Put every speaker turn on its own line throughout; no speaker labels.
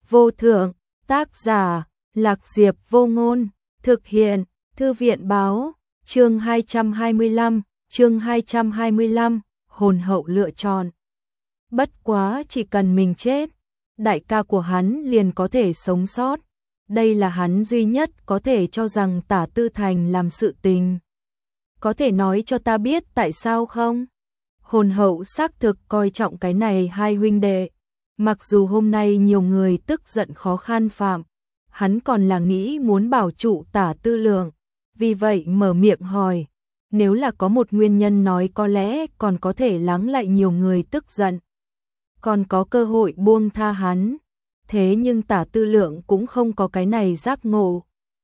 vô thượng, tác giả, Lạc Diệp Vô Ngôn, thực hiện, Thư viện báo, chương 225, hồn hậu lựa chọn. Bất quá chỉ cần mình chết, đại ca của hắn liền có thể sống sót. Đây là hắn duy nhất có thể cho rằng Tả Tư Thành làm sự tình. Có thể nói cho ta biết tại sao không? Hồn hậu xác thực coi trọng cái này hai huynh đệ. Mặc dù hôm nay nhiều người tức giận khó khăn phạm, hắn còn là nghĩ muốn bảo trụ Tả Tư Lượng. Vì vậy mở miệng hỏi, nếu là có một nguyên nhân nói có lẽ còn có thể lắng lại nhiều người tức giận. Còn có cơ hội buông tha hắn. Thế nhưng Tả Tư Lượng cũng không có cái này giác ngộ.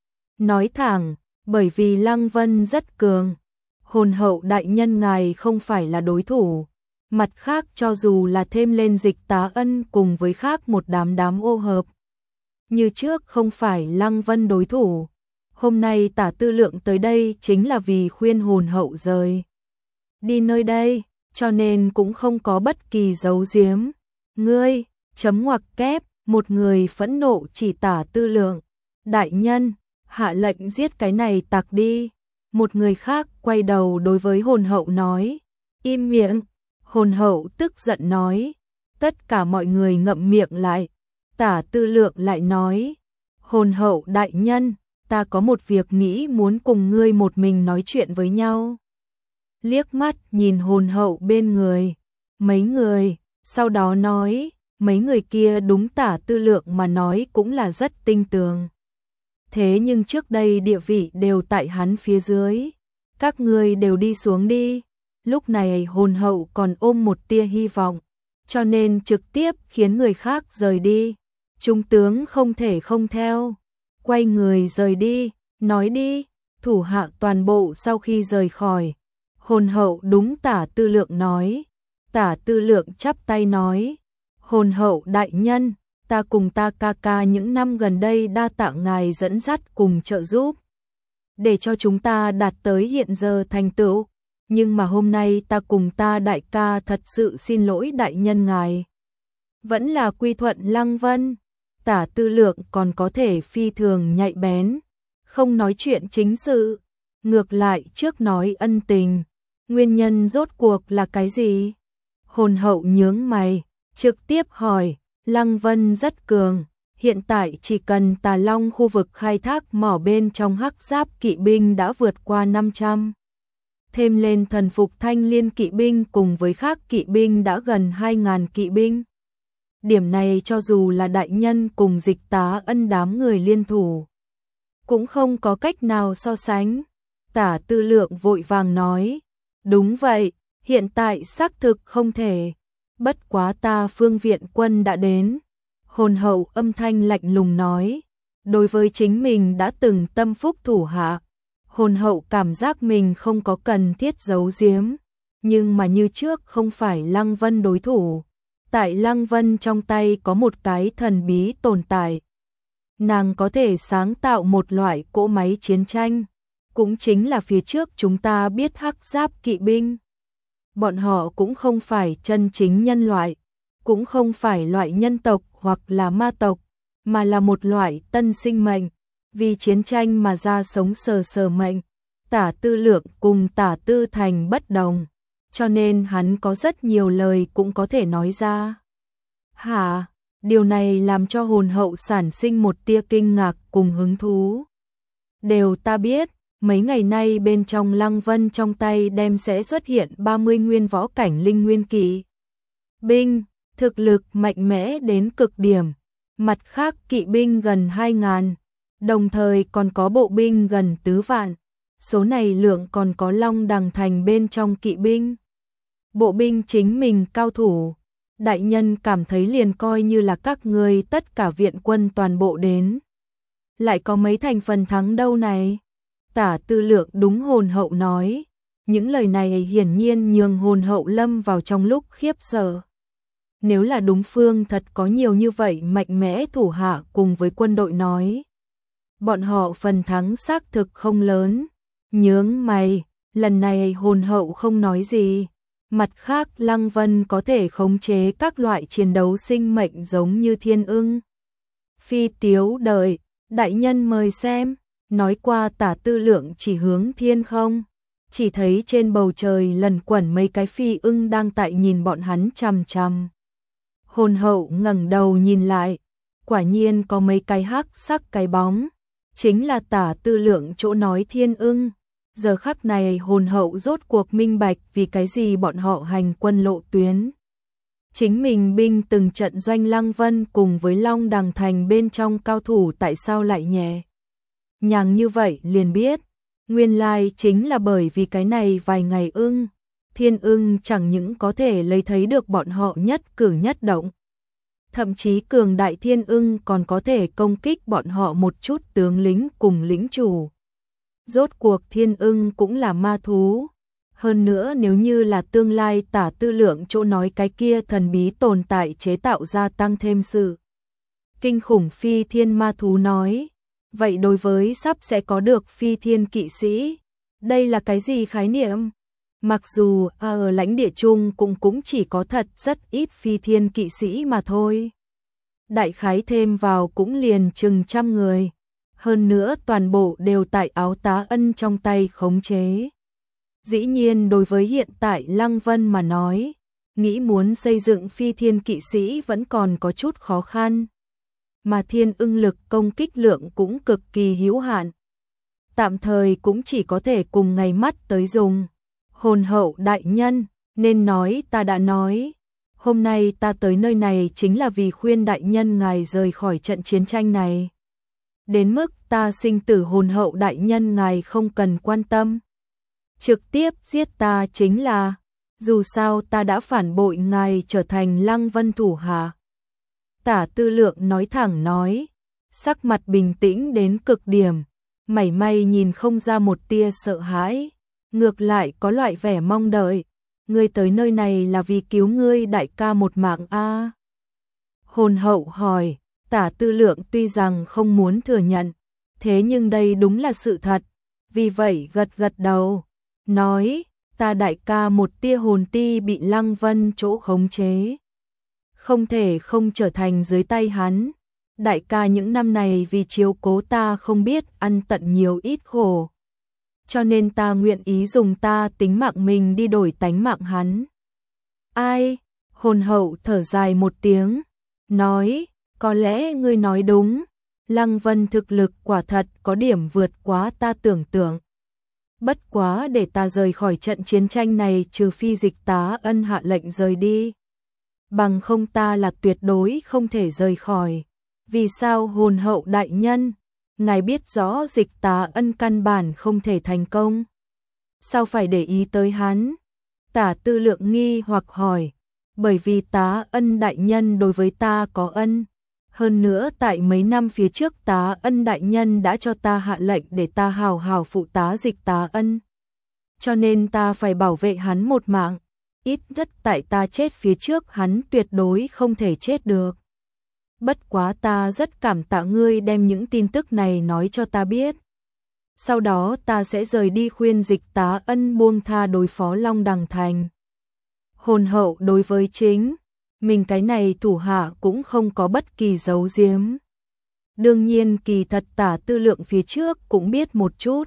Nói thẳng, bởi vì Lăng Vân rất cường. Hồn hậu đại nhân ngài không phải là đối thủ. Mặt khác cho dù là thêm lên Dịch Tá Ân cùng với khác một đám ô hợp. Như trước không phải Lăng Vân đối thủ. Hôm nay Tả Tư Lượng tới đây chính là vì khuyên hồn hậu rời đi nơi đây, cho nên cũng không có bất kỳ giấu giếm. Ngươi, chấm ngoặc kép, một người phẫn nộ chỉ Tả Tư Lượng. Đại nhân, hạ lệnh giết cái này tặc đi. Một người khác quay đầu đối với hồn hậu nói, im miệng. Hồn hậu tức giận nói, tất cả mọi người ngậm miệng lại. Tả Tư Lượng lại nói, hồn hậu đại nhân, ta có một việc nghĩ muốn cùng ngươi một mình nói chuyện với nhau. Liếc mắt nhìn hồn hậu bên người, mấy người, sau đó nói, mấy người kia đúng Tả Tư Lượng mà nói cũng là rất tinh tường. Thế nhưng trước đây địa vị đều tại hắn phía dưới, các ngươi đều đi xuống đi. Lúc này hồn hậu còn ôm một tia hy vọng, cho nên trực tiếp khiến người khác rời đi. Trung tướng không thể không theo, quay người rời đi, nói đi. Thủ hạ toàn bộ sau khi rời khỏi, hồn hậu đúng Tả Tư Lượng nói. Tả Tư Lượng chắp tay nói, hồn hậu đại nhân, ta cùng ta ca ca những năm gần đây đa tạ ngài dẫn dắt cùng trợ giúp, để cho chúng ta đạt tới hiện giờ thành tựu. Nhưng mà hôm nay ta cùng ta đại ca thật sự xin lỗi đại nhân ngài. Vẫn là quy thuận Lăng Vân. Tả Tư Lượng còn có thể phi thường nhạy bén, không nói chuyện chính sự, ngược lại trước nói ân tình. Nguyên nhân rốt cuộc là cái gì? Hồn hậu nhướng mày, trực tiếp hỏi. Lăng Vân rất cường, hiện tại chỉ cần Tà Long khu vực khai thác mỏ bên trong hắc giáp kỵ binh đã vượt qua 500. Thêm lên thần phục Thanh Liên kỵ binh cùng với khác kỵ binh đã gần 2.000 kỵ binh. Điểm này cho dù là đại nhân cùng Dịch Tá Ân đám người liên thủ, cũng không có cách nào so sánh. Tả Tư Lượng vội vàng nói, đúng vậy, hiện tại xác thực không thể. Bất quá ta phương viện quân đã đến. Hồn hậu âm thanh lạnh lùng nói, đối với chính mình đã từng tâm phúc thủ hạ, hồn hậu cảm giác mình không có cần thiết giấu giếm. Nhưng mà như trước không phải Lăng Vân đối thủ. Tại Lăng Vân trong tay có một cái thần bí tồn tại. Nàng có thể sáng tạo một loại cỗ máy chiến tranh, cũng chính là phía trước chúng ta biết hắc giáp kỵ binh. Bọn họ cũng không phải chân chính nhân loại, cũng không phải loại nhân tộc hoặc là ma tộc, mà là một loại tân sinh mệnh, vì chiến tranh mà ra sống sờ mệnh. Tả Tư Lượng cùng Tả Tư Thành bất đồng, cho nên hắn có rất nhiều lời cũng có thể nói ra. Hả? Điều này làm cho hồn hậu sản sinh một tia kinh ngạc cùng hứng thú. Đều ta biết, mấy ngày nay bên trong Lăng Vân trong tay đem sẽ xuất hiện 30 nguyên võ cảnh linh nguyên kỵ binh, thực lực mạnh mẽ đến cực điểm. Mặt khác kỵ binh gần 2.000, đồng thời còn có bộ binh gần 4 vạn. Số này lượng còn có Long Đằng Thành bên trong kỵ binh. Bộ binh chính mình cao thủ. Đại nhân cảm thấy liền coi như là các ngươi tất cả viện quân toàn bộ đến, lại có mấy thành phần thắng đâu này? Tả Tư Lượng đúng hồn hậu nói. Những lời này hiển nhiên nhường hồn hậu lâm vào trong lúc khiếp sợ. Nếu là đúng phương thật có nhiều như vậy mạnh mẽ thủ hạ cùng với quân đội nói, bọn họ phần thắng xác thực không lớn. Nhướng mày, lần này hồn hậu không nói gì. Mặt khác Lăng Vân có thể khống chế các loại chiến đấu sinh mệnh giống như thiên ưng, Phi Tiếu đợi, đại nhân mời xem. Nói qua Tả Tư Lượng chỉ hướng thiên không, chỉ thấy trên bầu trời lần quẩn mấy cái phi ưng đang tại nhìn bọn hắn chằm chằm. Hồn hậu ngẩng đầu nhìn lại, quả nhiên có mấy cái hắc sắc cái bóng, chính là Tả Tư Lượng chỗ nói thiên ưng. Giờ khắc này hồn hậu rốt cuộc minh bạch vì cái gì bọn họ hành quân lộ tuyến. Chính mình binh từng trận doanh Lăng Vân cùng với Long Đằng Thành bên trong cao thủ tại sao lại nhẹ nhàng như vậy liền biết. Nguyên lai chính là bởi vì cái này vài ngày ưng. Thiên ưng chẳng những có thể lấy thấy được bọn họ nhất cử nhất động. Thậm chí cường đại thiên ưng còn có thể công kích bọn họ một chút tướng lính cùng lĩnh chủ. Rốt cuộc thiên ưng cũng là ma thú. Hơn nữa nếu như là tương lai Tả Tư Lượng chỗ nói cái kia thần bí tồn tại chế tạo ra tăng thêm sự kinh khủng phi thiên ma thú nói. Vậy đối với sắp sẽ có được phi thiên kỵ sĩ, đây là cái gì khái niệm? Mặc dù ở lãnh địa chung cũng chỉ có thật rất ít phi thiên kỵ sĩ mà thôi. Đại khái thêm vào cũng liền chừng 100 người. Hơn nữa toàn bộ đều tại Áo Tá Ân trong tay khống chế. Dĩ nhiên đối với hiện tại Lăng Vân mà nói, nghĩ muốn xây dựng phi thiên kỵ sĩ vẫn còn có chút khó khăn. Mà thiên ưng lực công kích lượng cũng cực kỳ hữu hạn. Tạm thời cũng chỉ có thể cùng ngày mắt tới dùng. Hồn hậu đại nhân, nên nói ta đã nói. Hôm nay ta tới nơi này chính là vì khuyên đại nhân ngài rời khỏi trận chiến tranh này. Đến mức ta sinh tử hồn hậu đại nhân ngài không cần quan tâm. Trực tiếp giết ta chính là, dù sao ta đã phản bội ngài trở thành Lăng Vân thủ hạ. Tả Tư Lượng nói thẳng nói, sắc mặt bình tĩnh đến cực điểm, mảy may nhìn không ra một tia sợ hãi, ngược lại có loại vẻ mong đợi. Ngươi tới nơi này là vì cứu ngươi đại ca một mạng a? Hồn hậu hỏi. Tả Tư Lượng tuy rằng không muốn thừa nhận, thế nhưng đây đúng là sự thật, vì vậy gật gật đầu, nói, ta đại ca một tia hồn ti bị Lăng Vân chỗ khống chế. Không thể không trở thành dưới tay hắn, đại ca những năm này vì chiếu cố ta không biết ăn tận nhiều ít khổ. Cho nên ta nguyện ý dùng ta tính mạng mình đi đổi tánh mạng hắn. Ai? Hồn hậu thở dài một tiếng, nói, có lẽ ngươi nói đúng, Lăng Vân thực lực quả thật có điểm vượt quá ta tưởng tượng. Bất quá để ta rời khỏi trận chiến tranh này trừ phi Dịch Tá Ân hạ lệnh rời đi. Bằng không ta là tuyệt đối không thể rời khỏi. Vì sao hồn hậu đại nhân? Ngài biết rõ Dịch Tá Ân căn bản không thể thành công. Sao phải để ý tới hắn? Tả Tư Lượng nghi hoặc hỏi. Bởi vì Tá Ân đại nhân đối với ta có ân. Hơn nữa tại mấy năm phía trước Tá Ân đại nhân đã cho ta hạ lệnh để ta hào hào phụ tá Dịch Tá Ân. Cho nên ta phải bảo vệ hắn một mạng. Ít nhất tại ta chết phía trước hắn tuyệt đối không thể chết được. Bất quá ta rất cảm tạ ngươi đem những tin tức này nói cho ta biết. Sau đó ta sẽ rời đi khuyên Dịch Tá Ân buông tha đối phó Long Đằng Thành. Hồn hậu đối với chính mình cái này thủ hạ cũng không có bất kỳ giấu giếm. Đương nhiên kỳ thật Tả Tư Lượng phía trước cũng biết một chút.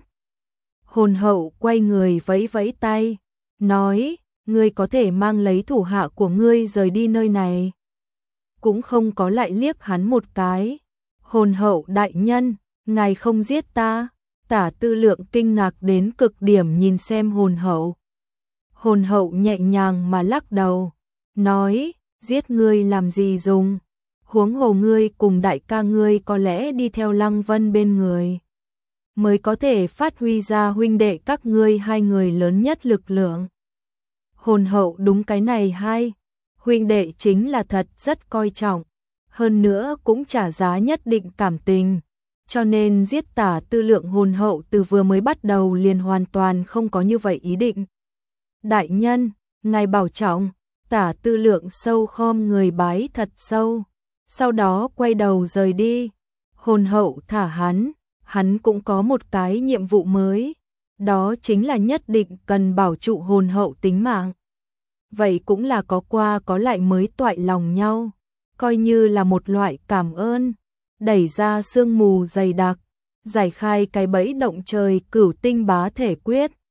Hồn hậu quay người vẫy vẫy tay, nói, ngươi có thể mang lấy thủ hạ của ngươi rời đi nơi này. Cũng không có lại liếc hắn một cái. Hồn hậu đại nhân, ngài không giết ta. Tả Tư Lượng kinh ngạc đến cực điểm nhìn xem hồn hậu. Hồn hậu nhẹ nhàng mà lắc đầu, nói, giết ngươi làm gì dùng, huống hồ ngươi cùng đại ca ngươi có lẽ đi theo Lăng Vân bên người, mới có thể phát huy ra huynh đệ các ngươi hai người lớn nhất lực lượng. Hồn hậu đúng cái này hay, huynh đệ chính là thật rất coi trọng, hơn nữa cũng trả giá nhất định cảm tình, cho nên giết Tả Tư Lượng hồn hậu từ vừa mới bắt đầu liền hoàn toàn không có như vậy ý định. Đại nhân, ngài bảo trọng. Tả Tư Lượng sâu khom người bái thật sâu, sau đó quay đầu rời đi. Hồn hậu thả hắn cũng có một cái nhiệm vụ mới, đó chính là nhất định cần bảo trụ hồn hậu tính mạng. Vậy cũng là có qua có lại mới toại lòng nhau, coi như là một loại cảm ơn. đẩy ra sương mù dày đặc, giải khai cái bẫy động trời Cửu Tinh Bá Thể Quyết.